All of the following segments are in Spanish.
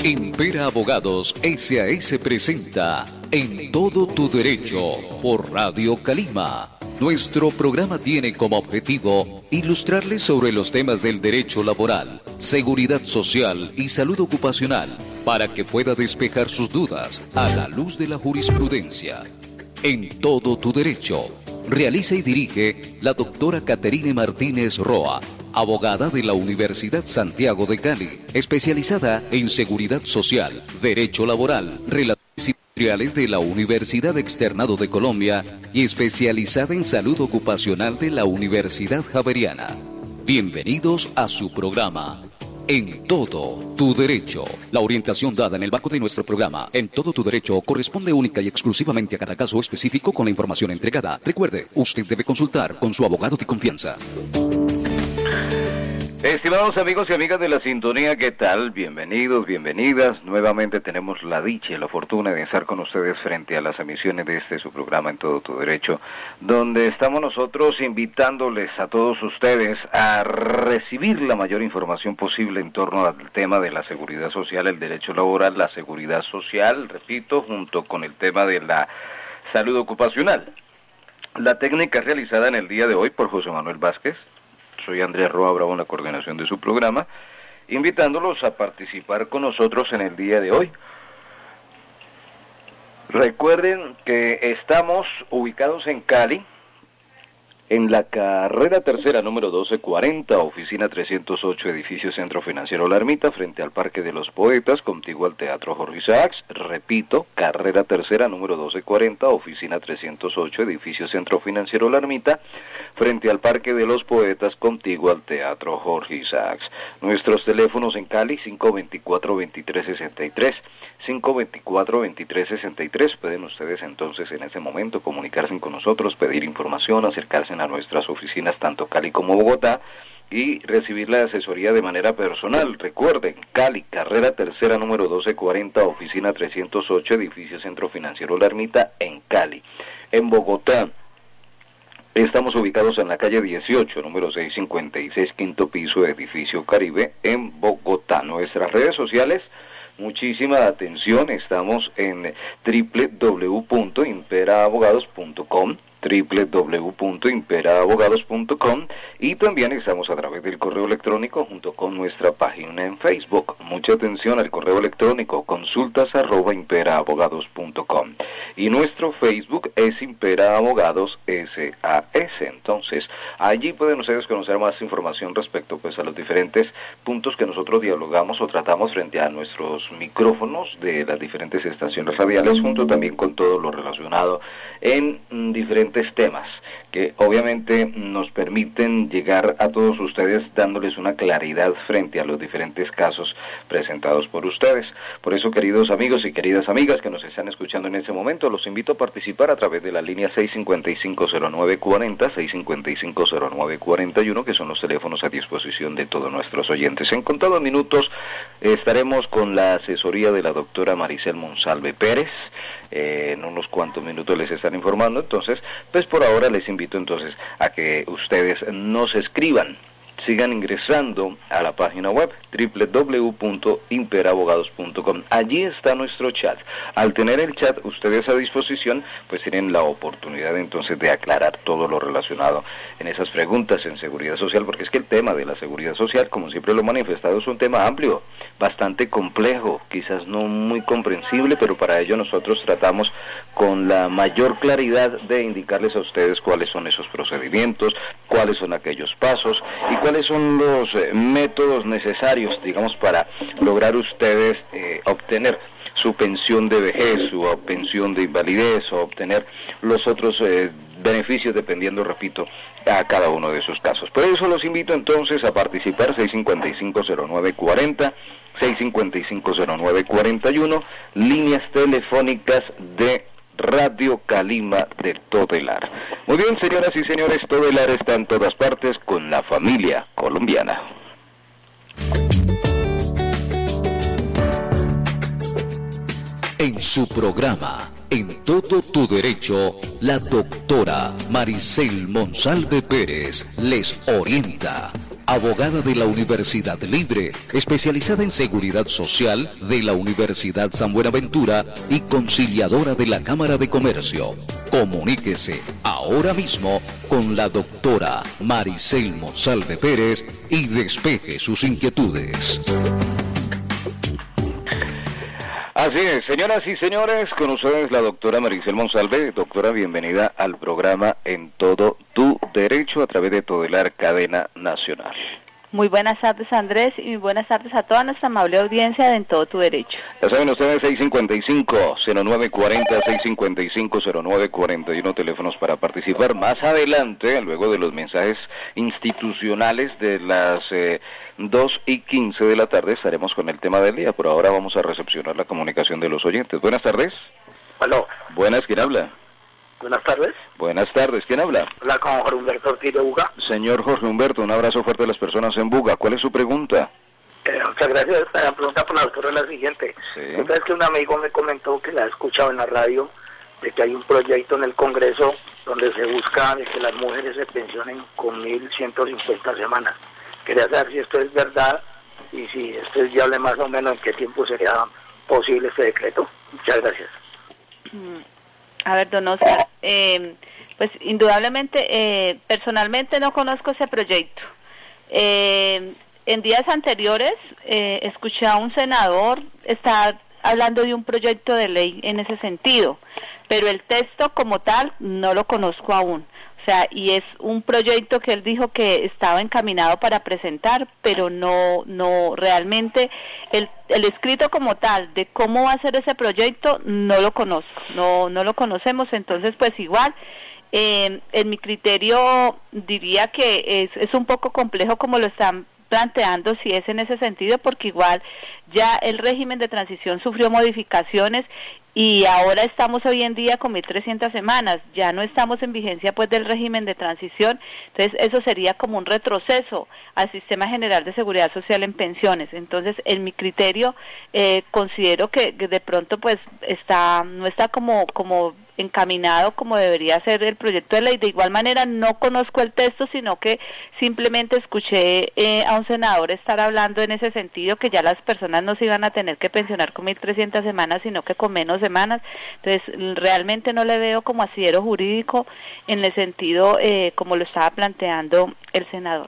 Impera Abogados S.A.S. presenta En Todo Tu Derecho por Radio Calima. Nuestro programa tiene como objetivo ilustrarles sobre los temas del derecho laboral, seguridad social y salud ocupacional para que pueda despejar sus dudas a la luz de la jurisprudencia. En Todo Tu Derecho, realiza y dirige la doctora Caterine Martínez Roa, abogada de la Universidad Santiago de Cali, especializada en seguridad social, derecho laboral, relaciones industriales de la Universidad Externado de Colombia y especializada en salud ocupacional de la Universidad Javeriana. Bienvenidos a su programa, En Todo Tu Derecho. La orientación dada en el marco de nuestro programa, En Todo Tu Derecho, corresponde única y exclusivamente a cada caso específico con la información entregada. Recuerde, usted debe consultar con su abogado de confianza. Estimados amigos y amigas de la sintonía, ¿qué tal? Bienvenidos, bienvenidas. Nuevamente tenemos la dicha y la fortuna de estar con ustedes frente a las emisiones de su programa En Todo Tu Derecho, donde estamos nosotros invitándoles a todos ustedes a recibir la mayor información posible en torno al tema de la seguridad social, el derecho laboral, la seguridad social, repito, junto con el tema de la salud ocupacional. La técnica realizada en el día de hoy por José Manuel Vázquez. Soy Andrés Roa Bravo en la coordinación de su programa, invitándolos a participar con nosotros en el día de hoy. Recuerden que estamos ubicados en Cali, en la carrera tercera número 1240, oficina 308, edificio Centro Financiero La Ermita, frente al Parque de los Poetas, contiguo al Teatro Jorge Isaacs. Repito, carrera tercera número 1240, oficina 308, edificio Centro Financiero La Ermita, frente al Parque de los Poetas, contiguo al Teatro Jorge Isaacs. Nuestros teléfonos en Cali, 524-2363, 524-2363. Pueden ustedes entonces en ese momento comunicarse con nosotros, pedir información, acercarse a nuestras oficinas tanto Cali como Bogotá y recibir la asesoría de manera personal. Recuerden, Cali, carrera tercera número 1240, oficina 308, edificio Centro Financiero La Ermita, en Cali. En Bogotá estamos ubicados en la calle 18, número 656, quinto piso, edificio Caribe, en Bogotá. Nuestras redes sociales, muchísima atención, estamos en www.imperaabogados.com, www.imperaabogados.com, y también estamos a través del correo electrónico junto con nuestra página en Facebook. Mucha atención al correo electrónico, consultas@imperaabogados.com, y nuestro Facebook es Impera Abogados SAS. Entonces, allí pueden ustedes conocer más información respecto pues a los diferentes puntos que nosotros dialogamos o tratamos frente a nuestros micrófonos de las diferentes estaciones radiales, junto también con todo lo relacionado en diferentes temas que obviamente nos permiten llegar a todos ustedes dándoles una claridad frente a los diferentes casos presentados por ustedes. Por eso, queridos amigos y queridas amigas que nos están escuchando en este momento, los invito a participar a través de la línea 655-0940, 655-0941, que son los teléfonos a disposición de todos nuestros oyentes. En contados minutos estaremos con la asesoría de la doctora Maricel Monsalve Pérez. En unos cuantos minutos les están informando. Entonces, pues por ahora les invito entonces a que ustedes nos escriban, sigan ingresando a la página web www.imperabogados.com. Allí está nuestro chat. Al tener el chat ustedes a disposición, pues tienen la oportunidad entonces de aclarar todo lo relacionado en esas preguntas en seguridad social, porque es que el tema de la seguridad social, como siempre lo he manifestado, es un tema amplio, bastante complejo, quizás no muy comprensible, pero para ello nosotros tratamos con la mayor claridad de indicarles a ustedes cuáles son esos procedimientos, cuáles son aquellos pasos y cuáles son los métodos necesarios, digamos, para lograr ustedes obtener su pensión de vejez, su pensión de invalidez, o obtener los otros beneficios dependiendo, repito, a cada uno de esos casos. Por eso los invito entonces a participar, 655-0940, 655-0941, líneas telefónicas de Radio Calima de Todelar. Muy bien, señoras y señores, Todelar está en todas partes con la familia colombiana. En su programa, En Todo Tu Derecho, la doctora Maricel Monsalve Pérez les orienta, abogada de la Universidad Libre, especializada en seguridad social de la Universidad San Buenaventura y conciliadora de la Cámara de Comercio. Comuníquese ahora mismo con la doctora Maricel Monsalve Pérez y despeje sus inquietudes. Así es, señoras y señores, con ustedes la doctora Maricel Monsalve. Doctora, bienvenida al programa En Todo Tu Derecho a través de Todelar Cadena Nacional. Muy buenas tardes, Andrés, y muy buenas tardes a toda nuestra amable audiencia de En Todo Tu Derecho. Ya saben ustedes, 655-0940, 655-0941, teléfonos para participar. Más adelante, luego de los mensajes institucionales de las 2:15 de la tarde, estaremos con el tema del día. Por ahora vamos a recepcionar la comunicación de los oyentes. Buenas tardes. Aló. Buenas, ¿quién habla? Buenas tardes. Buenas tardes, ¿quién habla? Habla con Jorge Humberto Ortiz de Buga. Señor Jorge Humberto, un abrazo fuerte a las personas en Buga. ¿Cuál es su pregunta? Muchas gracias. La pregunta por la doctora es la siguiente. Sí. Entonces, que un amigo me comentó que la ha escuchado en la radio, de que hay un proyecto en el Congreso donde se busca de que las mujeres se pensionen con 1.150 semanas. Quería saber si esto es verdad y si esto es viable, más o menos en qué tiempo sería posible este decreto. Muchas gracias. A ver, don Oscar, pues indudablemente, personalmente no conozco ese proyecto. En días anteriores escuché a un senador estar hablando de un proyecto de ley en ese sentido, pero el texto como tal no lo conozco aún. O sea, y es un proyecto que él dijo que estaba encaminado para presentar, pero no realmente el escrito como tal de cómo va a ser ese proyecto no lo conozco, no lo conocemos. Entonces pues igual en mi criterio diría que es un poco complejo como lo están planteando, si es en ese sentido, porque igual ya el régimen de transición sufrió modificaciones y ahora estamos hoy en día con 1.300 semanas, ya no estamos en vigencia pues del régimen de transición. Entonces eso sería como un retroceso al Sistema General de Seguridad Social en pensiones. Entonces en mi criterio considero que de pronto pues no está como encaminado como debería ser el proyecto de ley. De igual manera no conozco el texto, sino que simplemente escuché a un senador estar hablando en ese sentido, que ya las personas no se iban a tener que pensionar con 1.300 semanas, sino que con menos semanas. Entonces realmente no le veo como asidero jurídico en el sentido como lo estaba planteando el senador.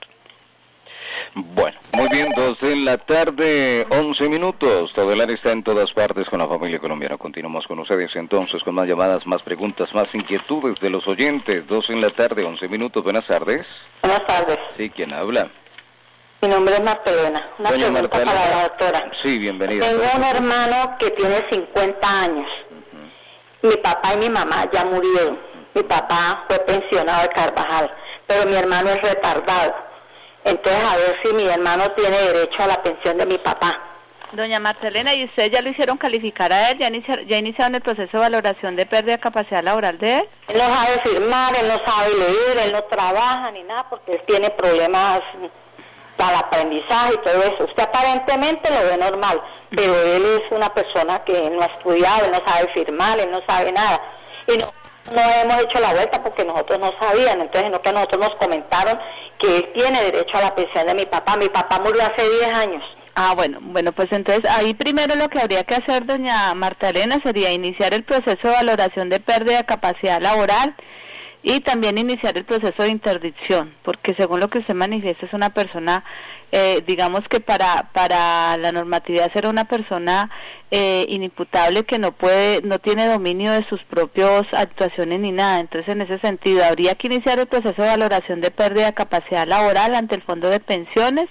Bueno, muy bien, 2:00 p.m, 11 minutos. Todelar está en todas partes con la familia colombiana. Continuamos con ustedes entonces con más llamadas, más preguntas, más inquietudes de los oyentes. 2:00 p.m, 11 minutos. Buenas tardes. Buenas tardes. Sí, ¿quién habla? Mi nombre es Martelena. Una Doña pregunta Martelena. para la doctora. Sí, bienvenida. Tengo un hermano que tiene 50 años. Mi papá y mi mamá ya murieron. Mi papá fue pensionado de Carvajal, pero mi hermano es retardado. Entonces, a ver si mi hermano tiene derecho a la pensión de mi papá. Doña Martelena, ¿y usted ya lo hicieron calificar a él? ¿Ya iniciaron el proceso de valoración de pérdida de capacidad laboral de él? Él no sabe firmar, él no sabe leer, él no trabaja ni nada porque él tiene problemas para el aprendizaje y todo eso. Usted aparentemente lo ve normal, pero él es una persona que no ha estudiado, él no sabe firmar, él no sabe nada. Y no hemos hecho la vuelta porque nosotros no sabíamos, entonces no, que nosotros nos comentaron que él tiene derecho a la pensión de mi papá. Mi papá murió hace 10 años. Ah, bueno, pues entonces ahí primero lo que habría que hacer, doña Marta Elena, sería iniciar el proceso de valoración de pérdida de capacidad laboral y también iniciar el proceso de interdicción, porque según lo que usted manifiesta es una persona, digamos que para la normatividad ser una persona inimputable que no tiene dominio de sus propias actuaciones ni nada. Entonces en ese sentido habría que iniciar el proceso de valoración de pérdida de capacidad laboral ante el Fondo de Pensiones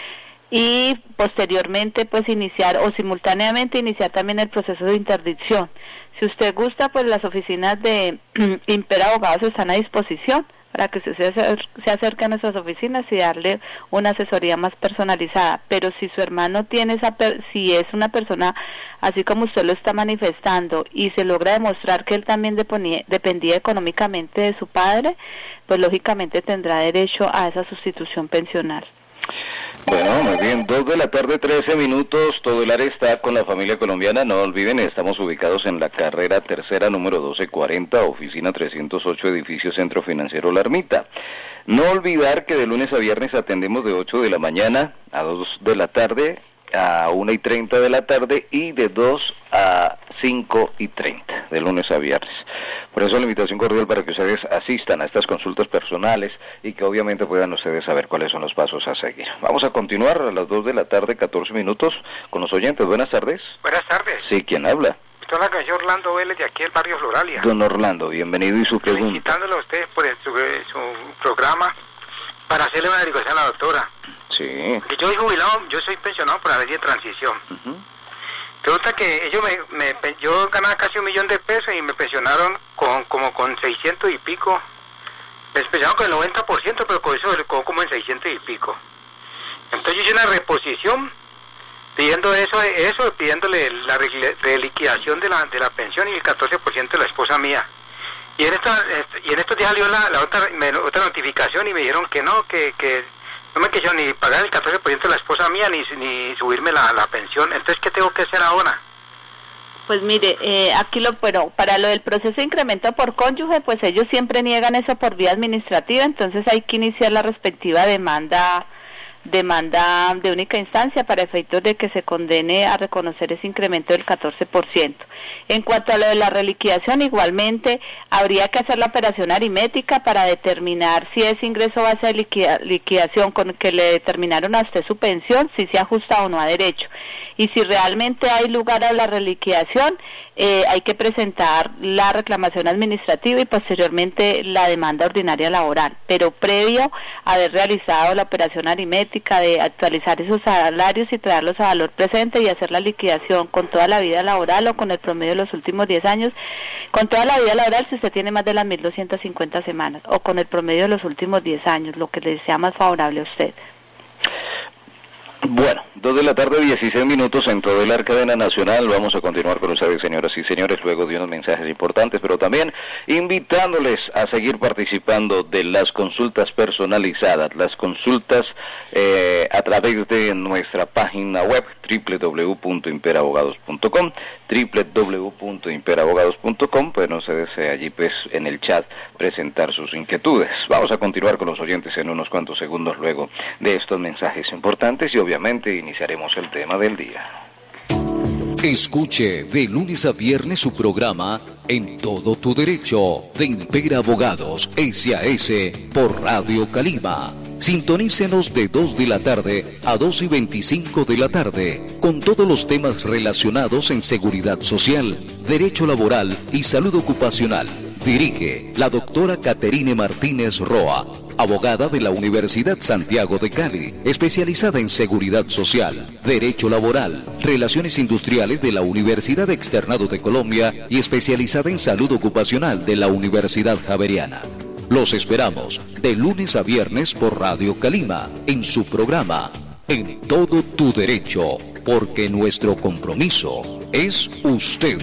y posteriormente pues iniciar o simultáneamente iniciar también el proceso de interdicción. Si usted gusta, pues las oficinas de Imper Abogados están a disposición para que usted se acerque a nuestras oficinas y darle una asesoría más personalizada. Pero si su hermano tiene si es una persona así como usted lo está manifestando y se logra demostrar que él también dependía económicamente de su padre, pues lógicamente tendrá derecho a esa sustitución pensional. Bueno, muy bien, 2:00 p.m, 13 minutos, Todelar está con la familia colombiana. No olviden, estamos ubicados en la carrera tercera, número 1240, oficina 308, edificio Centro Financiero La Ermita. No olvidar que de lunes a viernes atendemos de 8 de la mañana a 2 de la tarde, a 1:30 de la tarde y de 2 a 5:30, de lunes a viernes. Por eso la invitación cordial para que ustedes asistan a estas consultas personales y que obviamente puedan ustedes saber cuáles son los pasos a seguir. Vamos a continuar a las 2 de la tarde, 14 minutos, con los oyentes. Buenas tardes. Buenas tardes. Sí, ¿quién habla? Estoy hablando con Orlando Vélez de aquí del barrio Floralia. Don Orlando, bienvenido y su pregunta. Felicitándole a ustedes por su programa para hacerle una averiguación a la doctora. Sí. Que yo soy jubilado, yo soy pensionado por la ley de transición. Resulta que ellos yo ganaba casi 1 millón de pesos y me pensionaron con 600 y pico. Me pensionaron con el 90%, pero con eso quedó como en 600 y pico. Entonces yo hice una reposición pidiendo pidiéndole la reliquidación de la pensión y el 14% de la esposa mía. Y en estos días salió la otra notificación y me dijeron que no, que no me quisieron ni pagar el 14% de la esposa mía ni subirme la pensión. Entonces, ¿qué tengo que hacer ahora? Pues mire, aquí para lo del proceso de incremento por cónyuge, pues ellos siempre niegan eso por vía administrativa, entonces hay que iniciar la respectiva demanda de única instancia para efectos de que se condene a reconocer ese incremento del 14%. En cuanto a lo de la reliquidación, igualmente habría que hacer la operación aritmética para determinar si ese ingreso base de liquidación con el que le determinaron a usted su pensión, si se ajusta o no a derecho. Y si realmente hay lugar a la reliquidación, hay que presentar la reclamación administrativa y posteriormente la demanda ordinaria laboral, pero previo a haber realizado la operación aritmética de actualizar esos salarios y traerlos a valor presente y hacer la liquidación con toda la vida laboral o con el promedio de los últimos 10 años, con toda la vida laboral si usted tiene más de las 1.250 semanas, o con el promedio de los últimos 10 años, lo que le sea más favorable a usted. Bueno, 2 de la tarde, 16 minutos en toda la cadena nacional. Vamos a continuar con ustedes, señoras y señores, luego de unos mensajes importantes, pero también invitándoles a seguir participando de las consultas personalizadas, las consultas a través de nuestra página web www.imperabogados.com, www.imperabogados.com. Pueden ustedes allí pues en el chat presentar sus inquietudes. Vamos a continuar con los oyentes en unos cuantos segundos luego de estos mensajes importantes y obviamente iniciaremos el tema del día. Escuche de lunes a viernes su programa En Todo Tu Derecho de Impera Abogados SAS por Radio Calima. Sintonícenos de 2 de la tarde a 2:25 de la tarde con todos los temas relacionados en seguridad social, derecho laboral y salud ocupacional. Dirige la doctora Caterine Martínez Roa, abogada de la Universidad Santiago de Cali, especializada en seguridad social, derecho laboral, relaciones industriales de la Universidad Externado de Colombia y especializada en salud ocupacional de la Universidad Javeriana. Los esperamos de lunes a viernes por Radio Calima en su programa En Todo Tu Derecho, porque nuestro compromiso es usted.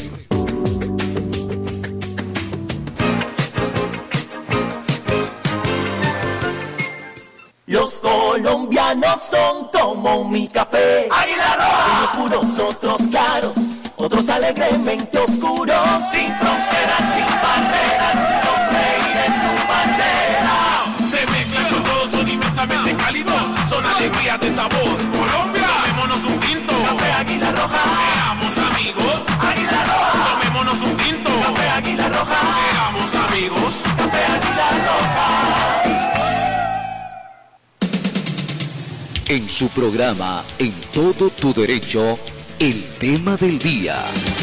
Los colombianos son como mi café. ¡Águila Roja! Unos puros, otros claros, otros alegremente oscuros. Sin fronteras, sin barreras, son reyes su bandera. Se mezclan con todos, son inmensamente cálidos, son alegrías de sabor. Colombia, tomémonos un tinto. Café Águila Roja. Seamos amigos. Águila Roja. Tomémonos un tinto. Café Águila Roja. Seamos amigos. Café Águila Roja. En su programa En Todo Tu Derecho, el tema del día.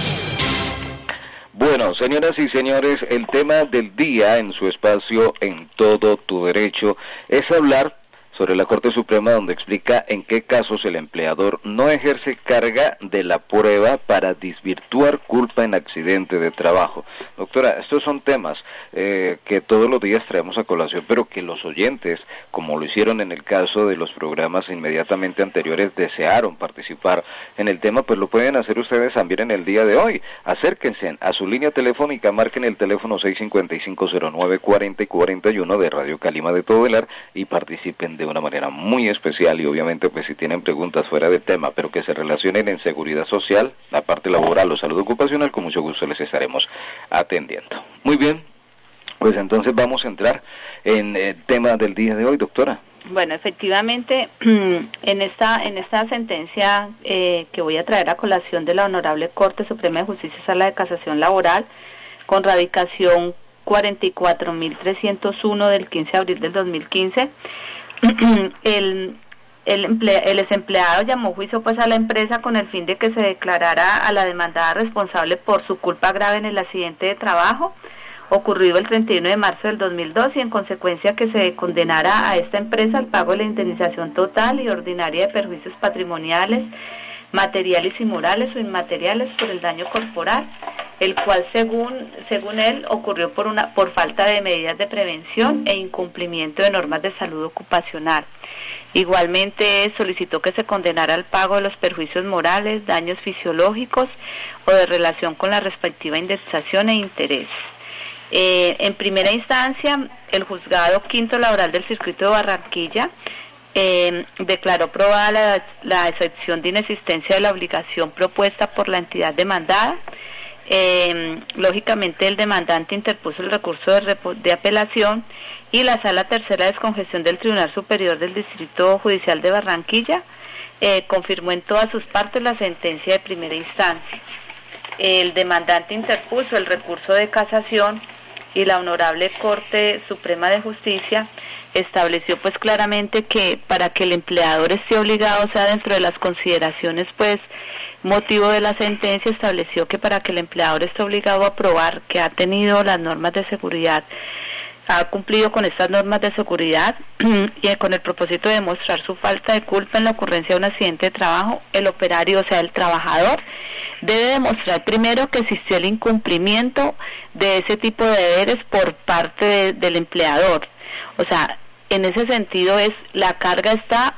Bueno, señoras y señores, el tema del día en su espacio En Todo Tu Derecho es hablar sobre la Corte Suprema, donde explica en qué casos el empleador no ejerce carga de la prueba para desvirtuar culpa en accidente de trabajo. Doctora, estos son temas que todos los días traemos a colación, pero que los oyentes, como lo hicieron en el caso de los programas inmediatamente anteriores, desearon participar en el tema, pues lo pueden hacer ustedes también en el día de hoy. Acérquense a su línea telefónica, marquen el teléfono 655-0940 y 41 de Radio Calima de Todelar y participen de una manera muy especial. Y obviamente pues si tienen preguntas fuera de tema, pero que se relacionen en seguridad social, la parte laboral o salud ocupacional, con mucho gusto les estaremos atendiendo. Muy bien, Pues entonces vamos a entrar en el tema del día de hoy, doctora. Bueno, efectivamente, en esta sentencia que voy a traer a colación de la Honorable Corte Suprema de Justicia, Sala de Casación Laboral, con radicación 44.301 del 15 de abril del 2015, el exempleado llamó juicio pues a la empresa con el fin de que se declarara a la demandada responsable por su culpa grave en el accidente de trabajo ocurrido el 31 de marzo del 2002 y en consecuencia que se condenara a esta empresa al pago de la indemnización total y ordinaria de perjuicios patrimoniales, materiales y morales o inmateriales por el daño corporal, el cual según él ocurrió por falta de medidas de prevención e incumplimiento de normas de salud ocupacional. Igualmente solicitó que se condenara al pago de los perjuicios morales, daños fisiológicos o de relación con la respectiva indemnización e interés. En primera instancia, el juzgado quinto laboral del circuito de Barranquilla declaró probada la excepción de inexistencia de la obligación propuesta por la entidad demandada. Lógicamente el demandante interpuso el recurso de apelación y la Sala Tercera de Descongestión del Tribunal Superior del Distrito Judicial de Barranquilla confirmó en todas sus partes la sentencia de primera instancia. El demandante interpuso el recurso de casación y la Honorable Corte Suprema de Justicia estableció pues claramente que para que el empleador esté obligado, o sea, dentro de las consideraciones pues motivo de la sentencia, estableció que para que el empleador esté obligado a probar que ha tenido las normas de seguridad, ha cumplido con estas normas de seguridad y con el propósito de demostrar su falta de culpa en la ocurrencia de un accidente de trabajo, el operario, o sea, el trabajador, debe demostrar primero que existió el incumplimiento de ese tipo de deberes por parte del empleador. O sea, en ese sentido la carga está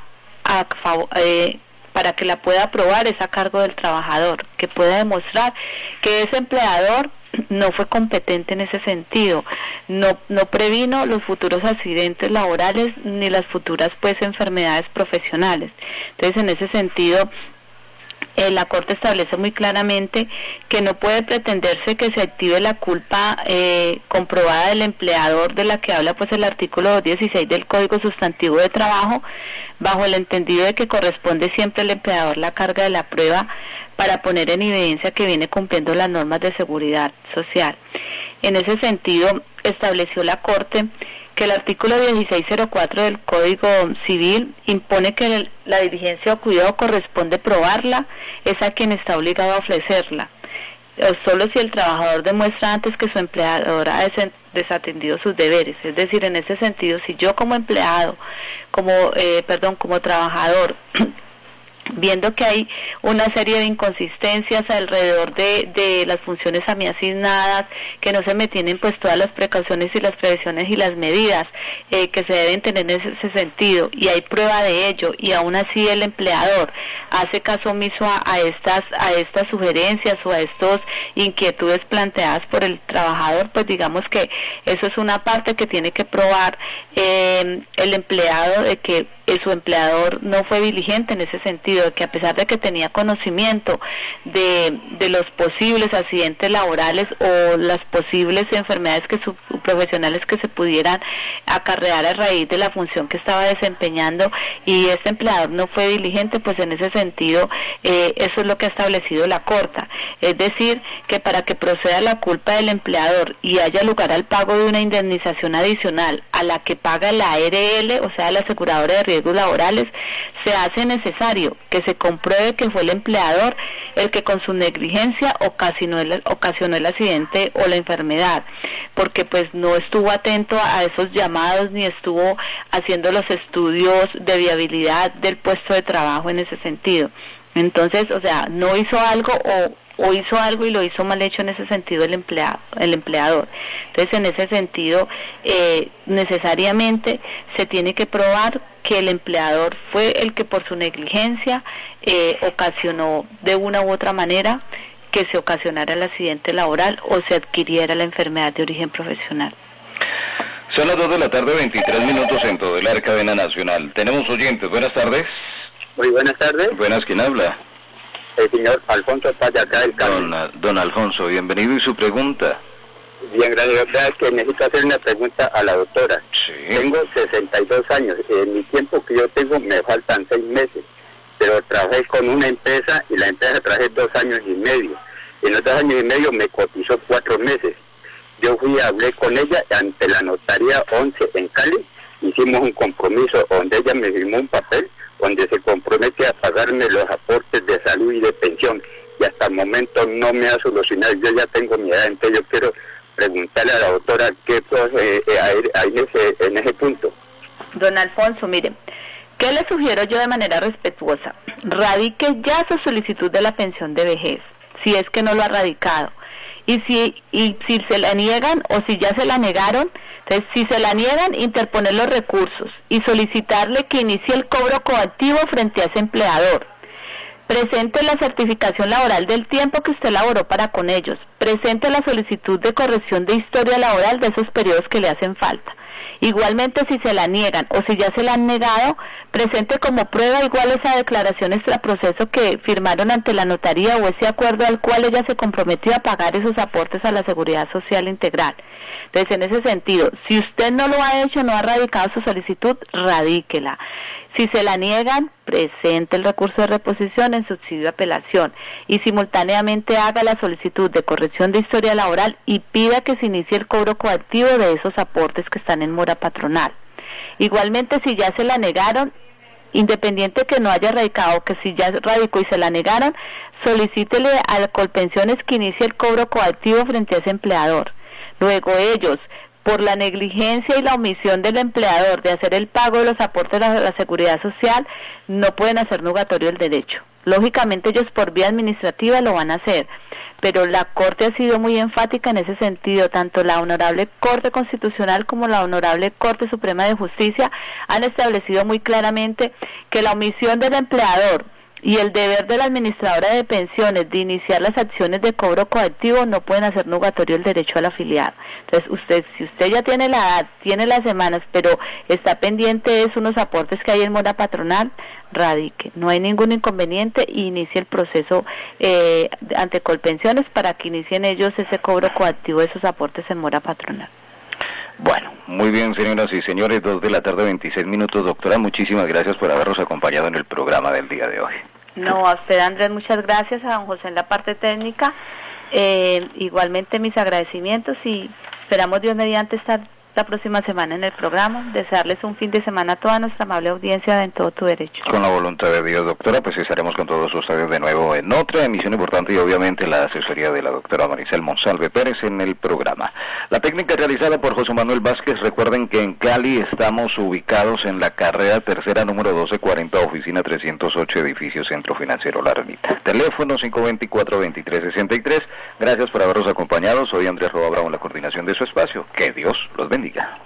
para que la pueda aprobar es a cargo del trabajador, que pueda demostrar que ese empleador no fue competente en ese sentido, no previno los futuros accidentes laborales ni las futuras pues enfermedades profesionales. Entonces, en ese sentido, la Corte establece muy claramente que no puede pretenderse que se active la culpa comprobada del empleador, de la que habla pues el artículo 216 del Código Sustantivo de Trabajo, bajo el entendido de que corresponde siempre al empleador la carga de la prueba para poner en evidencia que viene cumpliendo las normas de seguridad social. En ese sentido, estableció la Corte que el artículo 1604 del Código Civil impone que la diligencia o cuidado corresponde probarla, es a quien está obligado a ofrecerla, o solo si el trabajador demuestra antes que su empleador ha desatendido sus deberes. Es decir, en ese sentido, si yo como empleado, como trabajador, viendo que hay una serie de inconsistencias alrededor de las funciones a mí asignadas, que no se me tienen pues todas las precauciones y las previsiones y las medidas que se deben tener en ese sentido, y hay prueba de ello, y aún así el empleador hace caso omiso a estas sugerencias o a estas inquietudes planteadas por el trabajador, pues digamos que eso es una parte que tiene que probar el empleado, de que su empleador no fue diligente en ese sentido, de que a pesar de que tenía conocimiento de los posibles accidentes laborales o las posibles enfermedades profesionales que se pudieran acarrear a raíz de la función que estaba desempeñando, y este empleador no fue diligente, pues en ese sentido eso es lo que ha establecido la Corte. Es decir, que para que proceda la culpa del empleador y haya lugar al pago de una indemnización adicional a la que paga la ARL, o sea, la aseguradora de riesgos laborales, se hace necesario que se compruebe que fue el empleador el que con su negligencia ocasionó el accidente o la enfermedad, porque pues no estuvo atento a esos llamados ni estuvo haciendo los estudios de viabilidad del puesto de trabajo en ese sentido. Entonces, o sea, no hizo algo o hizo algo y lo hizo mal hecho en ese sentido el empleador. Entonces, en ese sentido, necesariamente se tiene que probar que el empleador fue el que por su negligencia ocasionó de una u otra manera que se ocasionara el accidente laboral o se adquiriera la enfermedad de origen profesional. Son las 2 de la tarde, 23 minutos en todo el cadena nacional. Tenemos oyentes, buenas tardes. Muy buenas tardes. Buenas, ¿quién habla? El señor Alfonso Paz, de acá del Carmen. Don Alfonso, bienvenido, y su pregunta. Bien, gracias. Verdad que necesito hacer una pregunta a la doctora. Sí. Tengo 62 años. En mi tiempo que yo tengo me faltan 6 meses. Pero trabajé con una empresa y la empresa trabajé 2 años y medio. En los 2 años y medio me cotizó 4 meses. Yo hablé con ella ante la notaría 11 en Cali. Hicimos un compromiso donde ella me firmó un papel donde se compromete a pagarme los aportes de salud y de pensión. Y hasta el momento no me ha solucionado. Yo ya tengo mi edad, entonces yo quiero preguntarle a la doctora qué en ese punto. Don Alfonso, mire, ¿qué le sugiero yo de manera respetuosa? Radique ya su solicitud de la pensión de vejez, si es que no lo ha radicado. Y si se la niegan o si ya se la negaron, entonces si se la niegan, interponer los recursos y solicitarle que inicie el cobro coactivo frente a ese empleador. Presente la certificación laboral del tiempo que usted laboró para con ellos. Presente la solicitud de corrección de historia laboral de esos periodos que le hacen falta. Igualmente, si se la niegan o si ya se la han negado, presente como prueba igual esa declaración extraproceso que firmaron ante la notaría o ese acuerdo al cual ella se comprometió a pagar esos aportes a la Seguridad Social Integral. Entonces, en ese sentido, si usted no lo ha hecho, no ha radicado su solicitud, radíquela. Si se la niegan, presente el recurso de reposición en subsidio de apelación y simultáneamente haga la solicitud de corrección de historia laboral y pida que se inicie el cobro coactivo de esos aportes que están en mora patronal. Igualmente, si ya se la negaron, independiente que no haya radicado, que si ya radicó y se la negaron, solicítele a Colpensiones que inicie el cobro coactivo frente a ese empleador. Luego ellos, por la negligencia y la omisión del empleador de hacer el pago de los aportes a la Seguridad Social, no pueden hacer nugatorio el derecho. Lógicamente ellos por vía administrativa lo van a hacer, pero la Corte ha sido muy enfática en ese sentido. Tanto la Honorable Corte Constitucional como la Honorable Corte Suprema de Justicia han establecido muy claramente que la omisión del empleador y el deber de la administradora de pensiones de iniciar las acciones de cobro coactivo no pueden hacer nugatorio el derecho al afiliado. Entonces, si usted ya tiene la edad, tiene las semanas, pero está pendiente de unos aportes que hay en mora patronal, radique. No hay ningún inconveniente y inicie el proceso ante Colpensiones para que inicien ellos ese cobro coactivo de esos aportes en mora patronal. Bueno, muy bien, señoras y señores, 2:26 p.m, doctora, muchísimas gracias por habernos acompañado en el programa del día de hoy. No, a usted, Andrés, muchas gracias, a don José en la parte técnica, igualmente mis agradecimientos y esperamos Dios mediante estar la próxima semana en el programa, desearles un fin de semana a toda nuestra amable audiencia en Todo Tu Derecho. Con la voluntad de Dios, doctora, pues estaremos con todos ustedes de nuevo en otra emisión importante y obviamente la asesoría de la doctora Maricel Monsalve Pérez en el programa. La técnica realizada por José Manuel Vázquez. Recuerden que en Cali estamos ubicados en la carrera tercera número 1240, oficina 308, edificio Centro Financiero La Ermita. Teléfono 524-2363. Gracias por habernos acompañado. Soy Andrés Roa Bravo en la coordinación de su espacio. Que Dios los bendiga.